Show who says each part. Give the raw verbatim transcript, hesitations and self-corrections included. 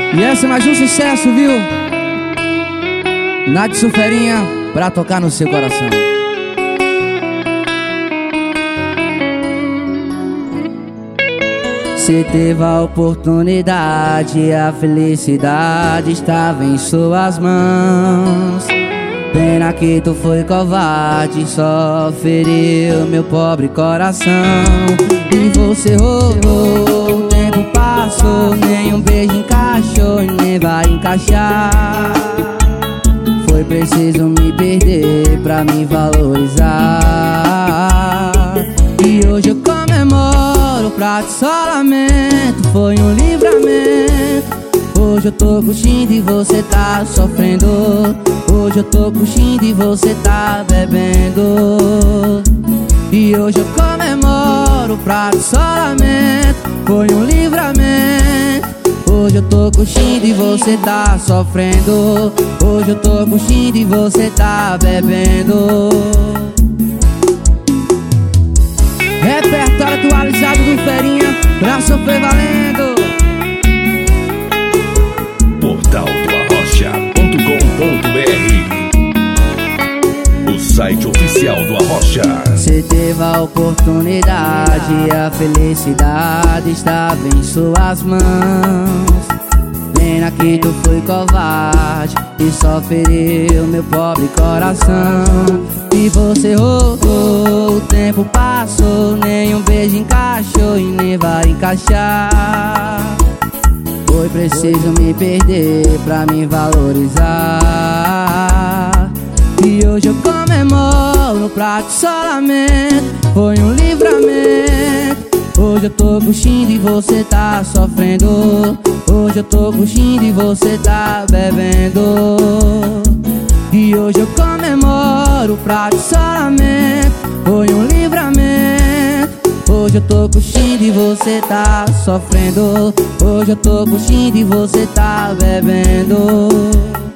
Speaker 1: E essa é mais um sucesso, viu? Nath Sulferinha, pra tocar no seu coração. Você teve a oportunidade, a felicidade estava em suas mãos. Pena que tu foi covarde, só feriu meu pobre coração. E você rodou, o tempo passou, nem um beijo encaixou e nem vai encaixar. Foi preciso me perder pra me valorizar. E hoje eu comemoro, pra ti só lamento, foi um livramento. Hoje eu tô curtindo e você tá sofrendo. Hoje eu tô curtindo e você tá bebendo. E hoje eu comemoro, pra ti só lamento, foi um livramento. Hoje eu tô curtindo e você tá sofrendo. Hoje eu tô curtindo e você tá bebendo. Repertório atualizado do Ferinha, pra sofrer valendo.
Speaker 2: Portal do Arrocha ponto com ponto br, o site oficial do Arrocha.
Speaker 1: Você teve a oportunidade, a felicidade estava em suas mãos. Pena que tu foi covarde e só feriu meu pobre coração. E você rodou, o tempo passou, nem um beijo encaixou e nem vai encaixar. Foi preciso me perder pra me valorizar. E hoje eu comemoro, pra ti só lamento, foi um livramento. Hoje eu tô curtindo e você tá sofrendo. Hoje eu tô curtindo e você tá bebendo. E hoje eu comemoro, pra ti só lamento, foi um livramento. Hoje eu tô curtindo e você tá sofrendo. Hoje eu tô curtindo e você tá bebendo.